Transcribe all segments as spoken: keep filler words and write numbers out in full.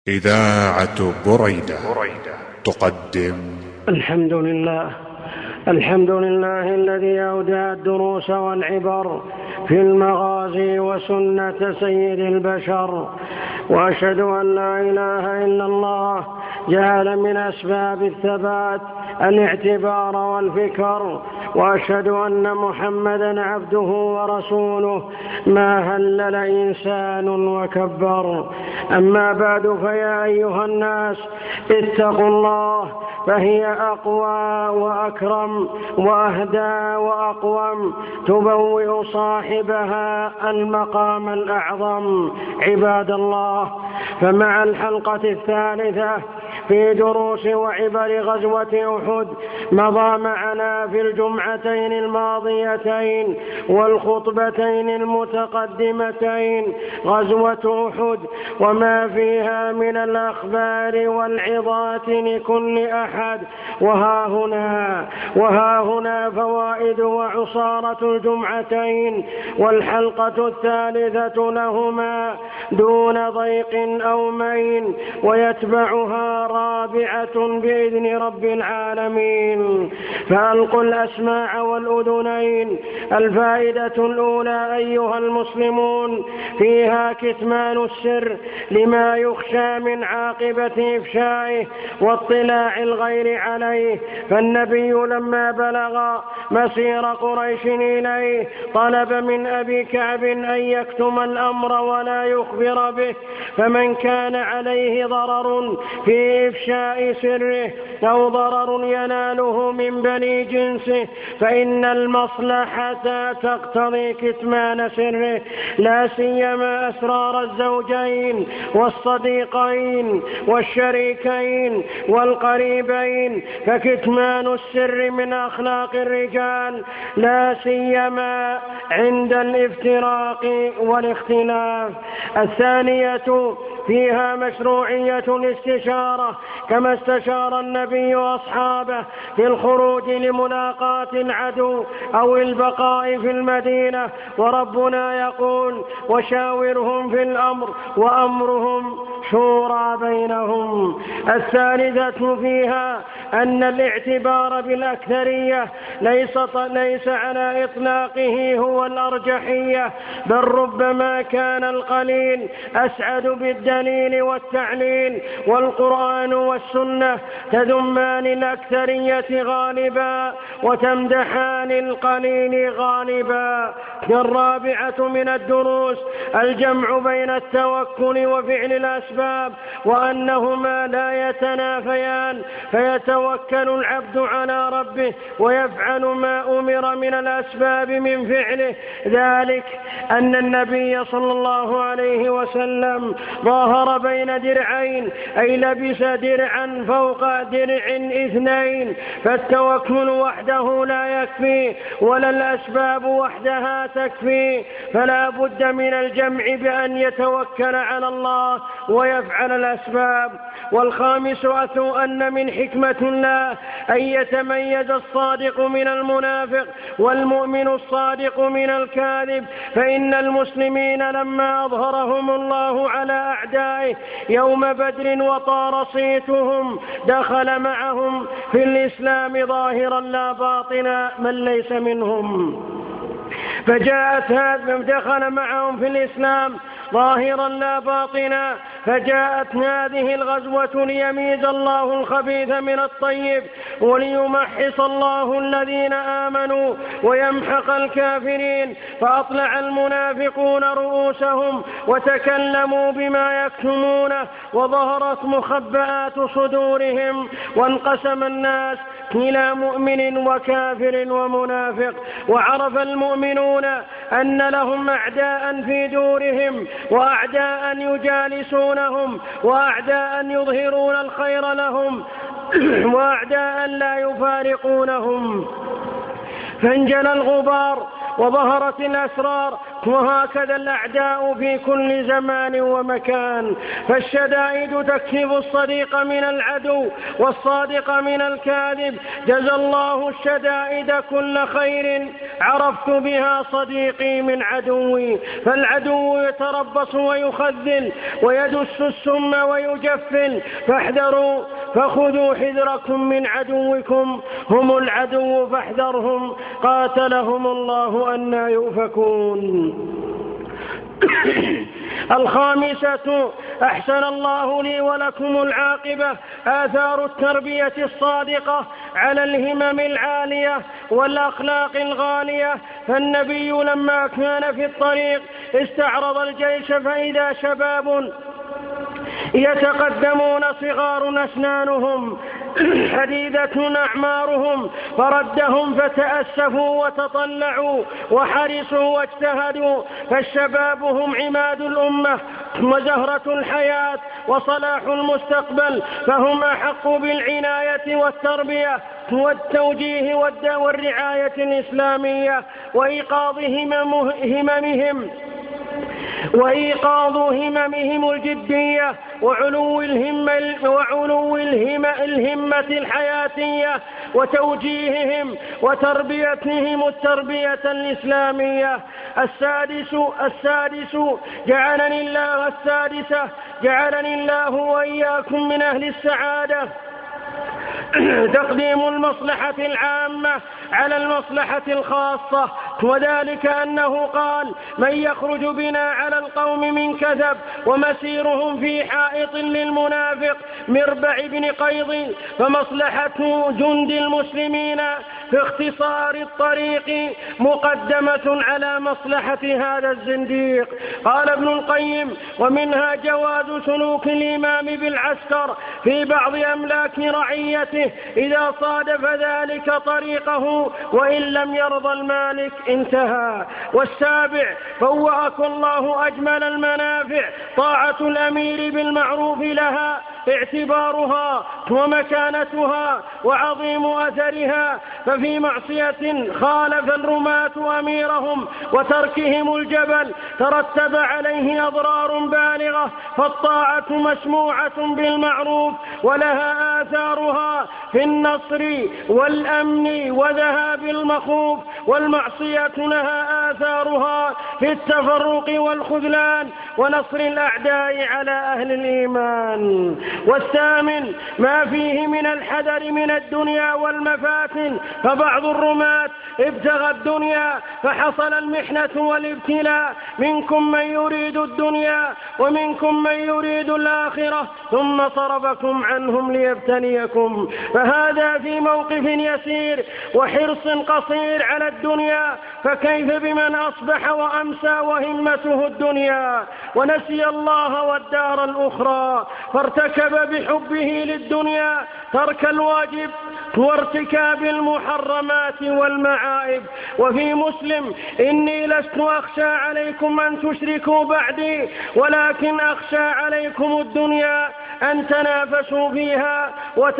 إذاعة بريدة تقدم الحمد لله الحمد لله الذي أودع الدروس والعبر في المغازي وسنة سيد البشر، وأشهد أن لا إله إلا الله جعل من أسباب الثبات الاعتبار والفكر، وأشهد أن محمدا عبده ورسوله ما هلل إنسان وكبر. أما بعد، فيا أيها الناس اتقوا الله، فهي أقوى وأكرم وأهدى وأقوم، تبوئ صاحبها المقام الأعظم. عباد الله، فمع الحلقة الثالثة في دروس وعبر غزوة أحد مضى معنا في الجمعتين الماضيتين والخطبتين المتقدمتين غزوة أحد وما فيها من الأخبار والعظات لكل أحد، وها هنا وها هنا فوائد وعصارة الجمعتين والحلقة الثالثة لهما دون ضيق أو مين، ويتبعها رابعة بإذن رب العالمين. فألقوا الأسماع والأذنين. الفائدة الأولى أيها المسلمون فيها كتمان السر لما يخشى من عاقبة إفشائه واطلاع الغير عليه، فالنبي لما بلغ مسير قريش إليه طلب من أبي كعب أن يكتم الأمر ولا يخبر به، فمن كان عليه ضرر في إفشاء سره أو ضرر يناله من بني جنسه فإن المصلحة تقتضي كتمان سره، لا سيما أسرار الزوجين والصديقين والشريكين والقريبين، فكتمان السر من أخلاق الرجال لا سيما عند الافتراق والاختلاف. الثانية فيها مشروعية الاستشارة كما استشار النبي أصحابه في الخروج لملاقاة العدو أو البقاء في المدينة، وربنا يقول وشاورهم في الأمر وأمرهم شورى بينهم. الثالثة فيها أن الاعتبار بالأكثرية ليس, ليس على إطلاقه هو الأرجحية، بل ربما كان القليل أسعد بالدليل والتعليل، والقرآن والسنة تذمان الأكثرية غالبا وتمدحان القليل غالبا. الرابعة من الدروس الجمع بين التوكل وفعل الأسباب، وأنهما لا يتنافيان، فيتوكل العبد على ربه ويفعل ما أمر من الأسباب من فعله. ذلك أن النبي صلى الله عليه وسلم ظاهر بين درعين، أي لبس درعا فوق درع اثنين، فالتوكل وحده لا يكفي ولا الأسباب وحدها تكفي، فلا بد من الجمع بأن يتوكل على الله ويفعل الأسباب. والخامس أن من حكمة الله أن يتميز الصادق من المنافق والمؤمن الصادق من الكاذب، فإن المسلمين لما أظهرهم الله على أعدائه يوم بدر وطار صيتهم دخل معهم في الإسلام ظاهرا لا باطنا من ليس منهم، فجاءت هذه دخل معهم في الإسلام ظاهرا لا باطنا فجاءت هذه الغزوة ليميز الله الخبيث من الطيب وليمحص الله الذين آمنوا ويمحق الكافرين، فأطلع المنافقون رؤوسهم وتكلموا بما يكتمونه وظهرت مخبآت صدورهم، وانقسم الناس إلى مؤمن وكافر ومنافق، وعرف المؤمنون أن لهم أعداء في دورهم وأعداء يجالسونهم وأعداء يظهرون الخير لهم وأعداء لا يفارقونهم، فانجلى الغبار وظهرت الأسرار، وهكذا الأعداء في كل زمان ومكان، فالشدائد تكسب الصديق من العدو والصادق من الكاذب. جزى الله الشدائد كل خير عرفت بها صديقي من عدوي. فالعدو يتربص ويخذل ويدس السم ويجفل، فاحذروا فخذوا حذركم من عدوكم، هم العدو فاحذرهم، قاتلهم الله أنى يؤفكون. الخامسة: أحسن الله لي ولكم العاقبة، آثار التربية الصادقة على الهمم العالية والأخلاق الغالية. فالنبي لما كان في الطريق استعرض الجيش فإذا شباب يتقدمون صغار أسنانهم حديدة أعمارهم، فردهم فتأسفوا وتطلعوا وحرصوا واجتهدوا. فالشباب هم عماد الأمة وزهرة الحياة وصلاح المستقبل، فهم أحق بالعناية والتربية والتوجيه والرعاية الإسلامية وإيقاظ هممهم وإيقاظ هممهم الجدية وعلو الهمة, وعلو الهمة, الهمة الحياتية وتوجيههم وتربيتهم التربية الإسلامية. السادس السادس جعلني الله السادسة جعلني الله وإياكم من أهل السعادة تقديم المصلحة العامة على المصلحة الخاصة، وذلك أنه قال: من يخرج بنا على القوم من كذب ومسيرهم في حائط للمنافق مربع بن قيض، فمصلحة جند المسلمين في اختصار الطريق مقدمة على مصلحة هذا الزنديق. قال ابن القيم: ومنها جواز سلوك الإمام بالعسكر في بعض أملاك رعيته إذا صادف ذلك طريقه وإن لم يرضى المالك. انتهى. والسابع: فوأك الله أجمل المنافع طاعة الأمير بالمعروف لها اعتبارها ومكانتها وعظيم أثرها، ففي معصية خالف الرماة أميرهم وتركهم الجبل ترتب عليه أضرار بالغة، فالطاعة مسموعة بالمعروف ولها آثارها في النصر والأمن وذهاب المخوف، والمعصية لها آثارها في التفرق والخذلان ونصر الأعداء على أهل الإيمان. والثامن: ما فيه من الحذر من الدنيا والمفاتن، فبعض الرماة ابتغى الدنيا فحصل المحنة والابتلاء، منكم من يريد الدنيا ومنكم من يريد الآخرة ثم صرفكم عنهم ليبتليكم، فهذا في موقف يسير وحرص قصير على الدنيا، فكيف بمن أصبح وأمسى وهمته الدنيا ونسي الله والدار الأخرى، فارتكب بحبه للدنيا ترك الواجب وارتكاب المحرمات والمعائب. وفي مسلم: إني لست أخشى عليكم أن تشركوا بعدي ولكن أخشى عليكم الدنيا أن تنافسوا فيها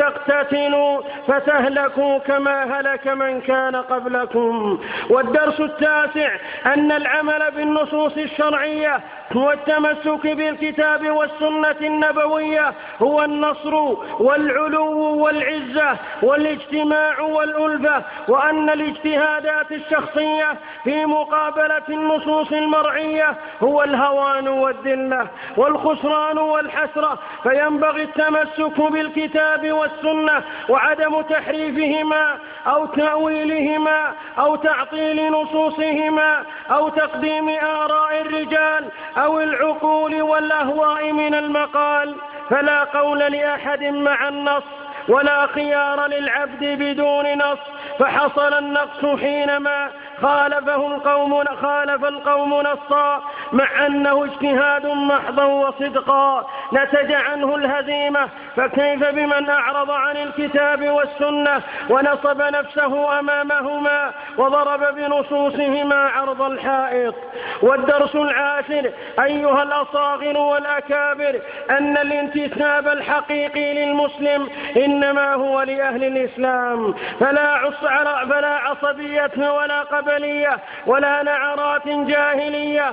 وتقتتلوا فتهلكوا كما هلك من كان قبلكم. والدرس التاسع: أن العمل بالنصوص الشرعية والتمسك بالكتاب والسنة النبوية هو النصر والعلو والعزة والاجتماع والألفة، وأن الاجتهادات الشخصية في مقابلة النصوص المرعية هو الهوان والذلة والخسران والحسرة، فينبغي التمسك بالكتاب والسنة وعدم تحريفهما أو تأويلهما أو تعطيل نصوصهما أو تقديم آراء الرجال أو العقول والأهواء من المقال، فلا قول لأحد مع النص ولا خيار للعبد بدون نص، فحصل النقص حينما خالفه القوم خالف القوم نصا مع أنه اجتهاد محضا وصدقا نتج عنه الهزيمة، فكيف بمن أعرض عن الكتاب والسنة ونصب نفسه أمامهما وضرب بنصوصهما عرض الحائط. والدرس العاشر: أيها الأصاغر والأكابر، أن الانتساب الحقيقي للمسلم إنما هو لأهل الإسلام، فلا فلا عصبية ولا قبلية ولا نعرات جاهلية ولا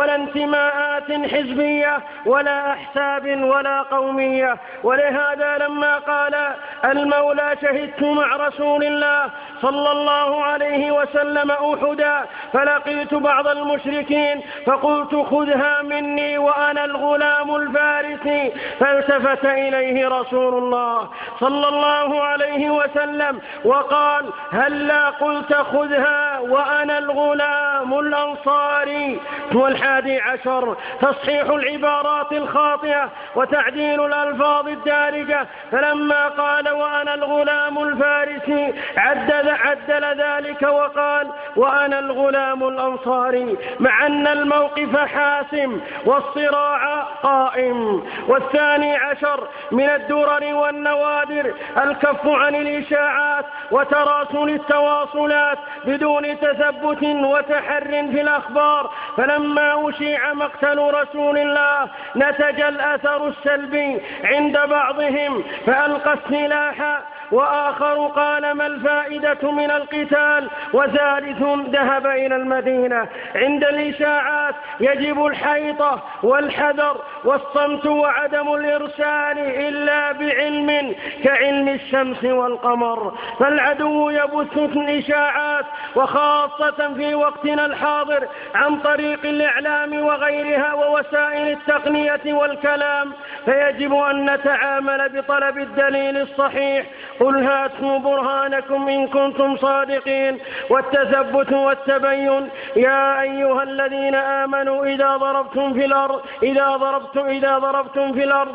ولا انتماءات حزبية ولا أحساب ولا قومية. ولهذا لما قال المولى شهدت مع رسول الله صلى الله عليه وسلم أحدا فلقيت بعض المشركين فقلت خذها مني وأنا الغلام الفارسي، فالتفت إليه رسول الله صلى الله عليه وسلم وقال هلا قلت خذها وأنا الغلام الأنصاري. والحادي عشر تصحيح العبارات الخاطئة وتعديل الألفاظ الدارجة، فلما قال وأنا الغلام الفارسي عدل, عدل ذلك وقال وأنا الغلام الأنصاري، مع أن الموقف حاسم والصراع قائم. والثاني عشر من الدرر والنوادر الكف عن الإشاعات وتراسل التواصلات بدون تثبت وتحر في الأخبار، فلما أشيع مقتل رسول الله نتج الأثر السلبي عند بعضهم فألقى السلاح، وآخر قال ما الفائدة من القتال، وثالث ذهب إلى المدينة. عند الإشاعات يجب الحيطة والحذر والصمت وعدم الإرسال إلا بعلم كعلم الشمس والقمر، فالعدو يبث الإشاعات وخاصة في وقتنا الحاضر عن طريق الإعلام وغيرها ووسائل التقنية والكلام، فيجب أن نتعامل بطلب الدليل الصحيح قل هاتوا برهانكم إن كنتم صادقين، والتثبت والتبين. يا أيها الذين آمنوا إذا ضربتم في الأرض إذا ضربتم إذا ضربتم في الأرض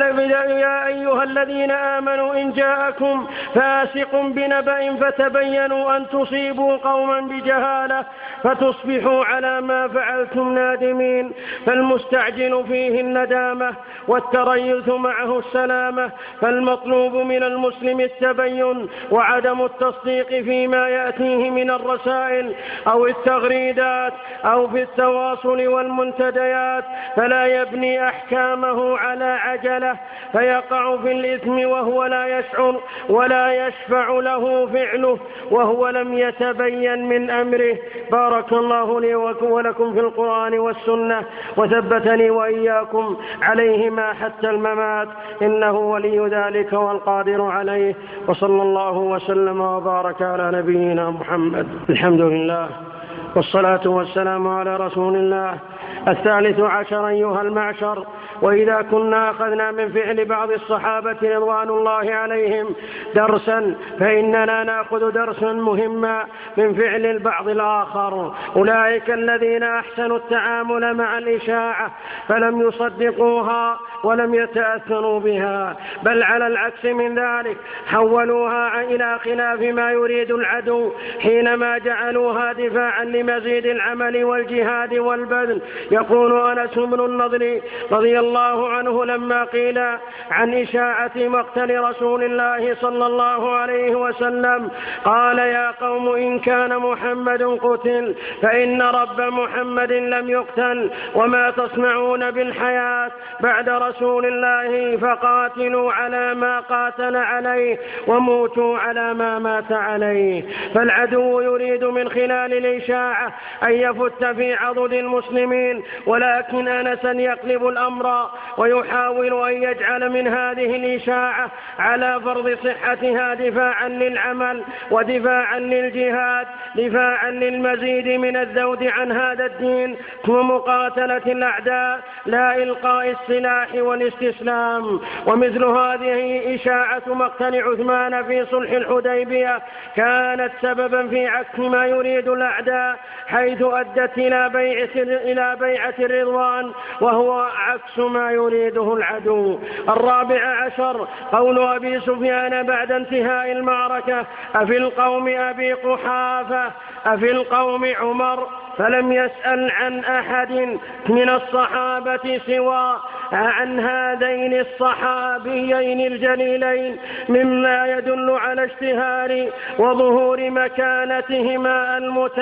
يا أيها الذين آمنوا إن جاءكم فاسق بنبأ فتبينوا أن تصيبوا قوما بجهالة فتصبحوا على ما فعلتم نادمين. فالمستعجل فيه الندامة والتريث معه السلامة، فالمطلوب من المسلم التبين وعدم التصديق فيما يأتيه من الرسائل أو التغريدات أو في التواصل والمنتديات، فلا يبني أحكامه على عجلة فيقع في الإثم وهو لا يشعر ولا يشفع له فعله وهو لم يتبين من أمره. بارك الله لي ولكم في القرآن والسنة وثبتني وإياكم عليهما حتى الممات، إنه ولي ذلك والقادر عليه. وصلى الله وسلم وبارك على نبينا محمد. الحمد لله والصلاة والسلام على رسول الله. الثالث عشر أيها المعشر، وإذا كنا أخذنا من فعل بعض الصحابة رضوان الله عليهم درسا فإننا نأخذ درسا مهما من فعل البعض الآخر، أولئك الذين أحسنوا التعامل مع الإشاعة فلم يصدقوها ولم يتأثروا بها، بل على العكس من ذلك حولوها إلى خلاف ما يريد العدو حينما جعلوها دفاعا لمزيد العمل والجهاد والبذل. يقول أنس بن النضر رضي الله عنه لما قيل عن إشاعة مقتل رسول الله صلى الله عليه وسلم قال يا قوم إن كان محمد قتل فإن رب محمد لم يقتل، وما تصنعون بالحياة بعد رسول الله فقاتلوا على ما قاتل عليه وموتوا على ما مات عليه. فالعدو يريد من خلال الإشاعة أن يفت في عضد المسلمين، ولكن أنسا يقلب الأمر ويحاول أن يجعل من هذه الإشاعة على فرض صحتها دفاعا للعمل ودفاعا للجهاد، دفاعا للمزيد من الذود عن هذا الدين ومقاتلة الأعداء لا إلقاء السلاح والاستسلام. ومثل هذه إشاعة مقتل عثمان في صلح الحديبية كانت سببا في عكس ما يريد الأعداء، حيث أدت إلى بيعة إلى بيعة الرضوان وهو عكس ما يريده العدو. الرابع عشر قول أبي سفيان بعد انتهاء المعركة أفي القوم أبي قحافة أفي القوم عمر، فلم يسأل عن أحد من الصحابة سوى عن هذين الصحابيين الجليلين، مما يدل على اشتهار وظهور مكانتهما المتميزة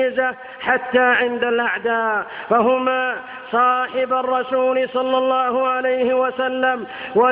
الميزة حتى عند الأعداء، فهما صاحب الرسول صلى الله عليه وسلم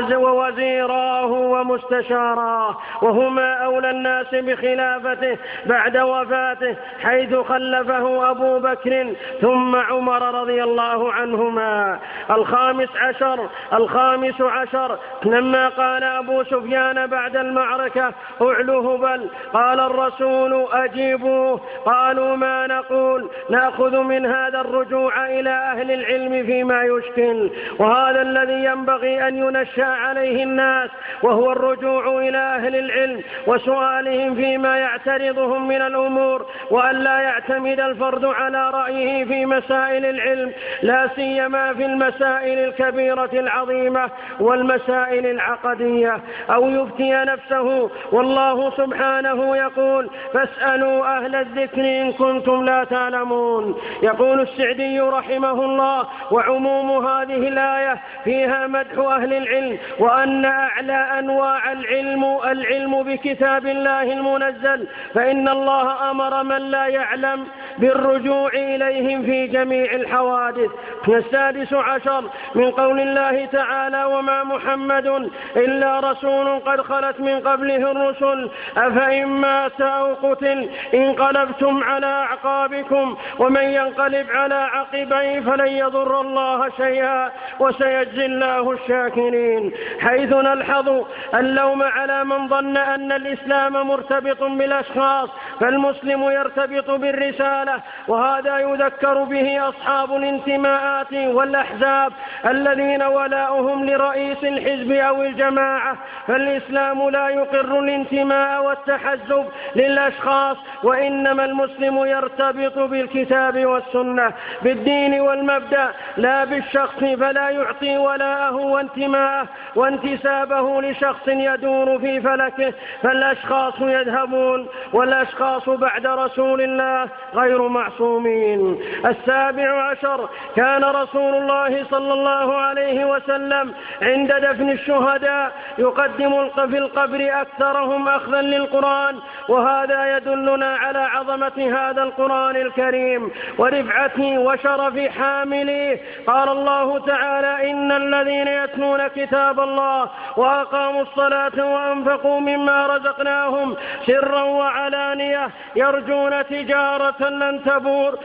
ووزيراه ومستشاراه، وهما أولى الناس بخلافته بعد وفاته، حيث خلفه أبو بكر ثم عمر رضي الله عنهما. الخامس عشر الخامس عشر لما قال أبو سفيان بعد المعركة: اعلوا هبل، قال الرسول: أجيبوه. قالوا: ما نقول؟ نأخذ من هذا الرجوع إلى أهل العلم فيما يشكل، وهذا الذي ينبغي أن ينشأ عليه الناس، وهو الرجوع إلى أهل العلم وسؤالهم فيما يعترضهم من الأمور، وأن لا يعتمد الفرد على رأيه في مسائل العلم، لا سيما في المسائل الكبيرة العظيمة والمسائل العقدية، أو يفتي نفسه، والله سبحانه يقول: فاسألوا أهل الذكر إن كنتم لا تعلمون. يقول السعدي رحمه الله: وعموم هذه الآية فيها مدح أهل العلم، وأن أعلى أنواع العلم العلم بكتاب الله المنزل، فإن الله أمر من لا يعلم بالرجوع إليهم في جميع الحوادث. السادس عشر من قول الله تعالى: وما محمد إلا رسول قد خلت من قبله الرسل أفإن مات أو قتل انقلبتم على أعقابكم ومن ينقلب على عقبيه فلن يضر الله شيئا وسيجزي الله الشاكرين، حيث نلحظ اللوم على من ظن أن الإسلام مرتبط بالأشخاص، فالمسلم يرتبط بالرسالة، وهذا يذكر به أصحاب الانتماءات والأحزاب الذين ولاؤهم لرئيس الحزب أو الجماعة، فالإسلام لا يقر الانتماء والتحزب للأشخاص، وإنما المسلم يرتبط بالكتاب والسنة، بالدين والمبدأ لا بالشخص، فلا يعطي ولاءه وانتماءه وانتسابه لشخص يدور في فلكه، فالأشخاص يذهبون والأشخاص بعد رسول الله غير معصومين. السابع عشر كان رسول الله صلى الله عليه وسلم عند دفن الشهداء يقدم في القبر أكثرهم أخذا للقرآن، وهذا يدلنا على عظمة هذا القرآن الكريم ورفعته وشرف حامله. قال الله تعالى: إن الذين يتلون كتاب الله وأقاموا الصلاة وأنفقوا مما رزقناهم سرا وعلانية يرجون تجارة لن تبور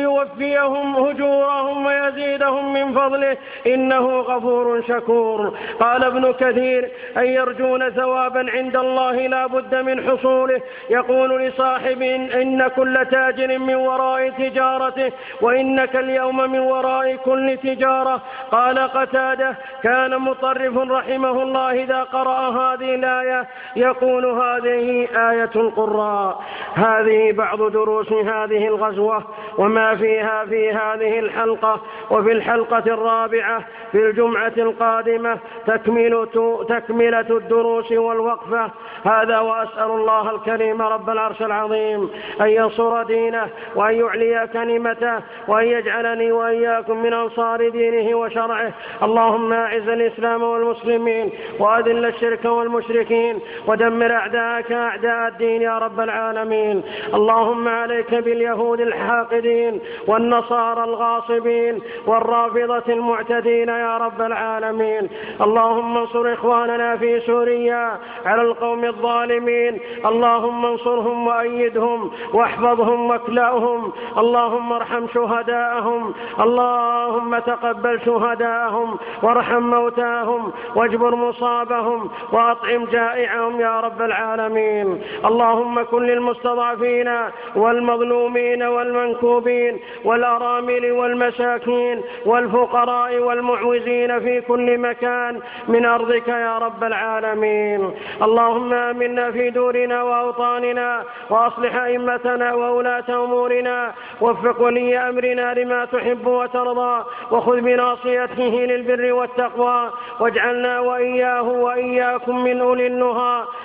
ليوفيهم أجورهم ويزيدهم من فضله إنه غفور شكور. قال ابن كثير: أن يرجون ثوابا عند الله لا بد من حصوله. يقول لصاحب: إن كل تاجر من وراء تجارته، وإنك اليوم من وراء كل تجارة. قال قتادة: كان مطرف رحمه الله إذا قرأ هذه الآية يقول: هذه آية القراء. هذه بعض دروس هذه الغزوة وما فيها في هذه الحلقة. وفي الحلقة الرابعة في الجمعة القادمة تكملة, تكملة الدروس والوقفة. هذا، وأسأل الله الكريم رب العرش العظيم أن ينصر دينه وأن يعلي كلمته وأن يجعلني وإياكم من أنصار دينه وشرعه. اللهم أعز الإسلام والمسلمين وأذل الشرك والمشركين ودمر أعداءك أعداء الدين يا رب العالمين. اللهم عليك باليهود الحاقدين والنصارى الغاصبين والرافضة المعتدين يا رب العالمين. اللهم انصر إخواننا في سوريا على القوم الظالمين. اللهم انصرهم وأيدهم واحفظهم واكلأهم. اللهم ارحم شهداءهم. اللهم تقبل شهداءهم وارحم موتاهم واجبر مصابهم وأطعم جائعهم يا رب العالمين. اللهم كن للمستضعفين والمظلومين والمنكوبين والأرامل والمساكين والفقراء والمعوزين في كل مكان من أرضك يا رب العالمين. اللهم آمنا في دورنا وأوطاننا وأصلح أئمتنا وولاة أمورنا، وفق ولي أمرنا لما تحب وترضى، وخذ بناصيته للبر والتقوى، واجعلنا وإياه وإياكم من أولي النهى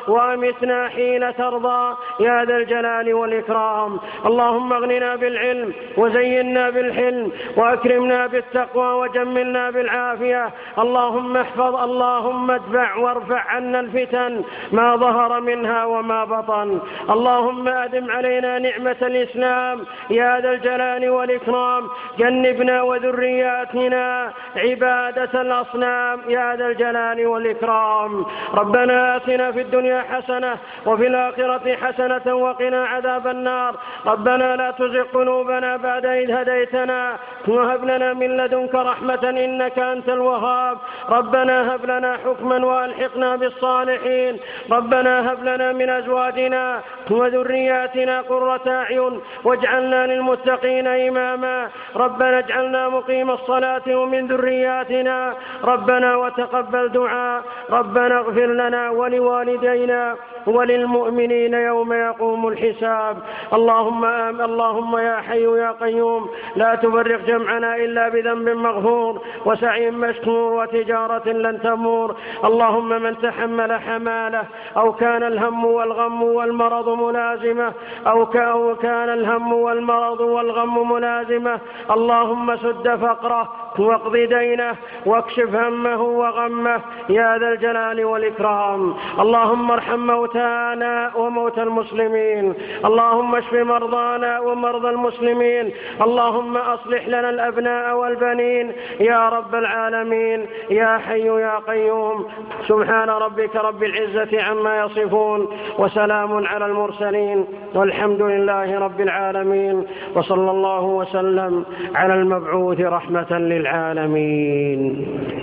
وأمتنا حين ترضى يا ذا الجلال والإكرام. اللهم اغننا بالعلم وزينا بالحلم وأكرمنا بالتقوى وجملنا بالعافية. اللهم احفظ اللهم ادفع وارفع عنا الفتن ما ظهر منها وما بطن. اللهم أدم علينا نعمة الإسلام يا ذا الجلال والإكرام. جنبنا وذرياتنا عبادة الأصنام يا ذا الجلال والإكرام. ربنا آتنا في الدنيا حسنة وفي الآخرة حسنة وقنا عذاب النار. ربنا لا تزغ قلوبنا بعد إذ هديتنا وهب لنا من لدنك رحمة إنك أنت الوهاب. ربنا هب لنا حكما وألحقنا بالصالحين. ربنا هب لنا من أزواجنا وذرياتنا قرة أعين واجعلنا للمتقين إماما. ربنا اجعلنا مقيم الصلاة ومن ذرياتنا ربنا وتقبل دعاء. ربنا اغفر لنا ولوالدينا وللمؤمنين يوم يقوم الحساب. اللهم آمين. اللهم يا حي يا قيوم لا تفرق جمعنا إلا بذنب مغفور وسعي مشكور وتجارة لن تمور. اللهم من تحمل حماله أو كان الهم والغم والمرض ملازمة أو كان الهم والمرض والغم ملازمة اللهم سد فقره واقض دينه واكشف همه وغمه يا ذا الجلال والإكرام. اللهم ارحم موتانا وموتى المسلمين. اللهم اشف مرضانا ومرضى المسلمين. اللهم أصلح لنا الأبناء والبنين يا رب العالمين يا حي يا قيوم. سبحان ربك رب العزة عما يصفون وسلام على المرسلين والحمد لله رب العالمين. وصلى الله وسلم على المبعوث رحمة للعالمين.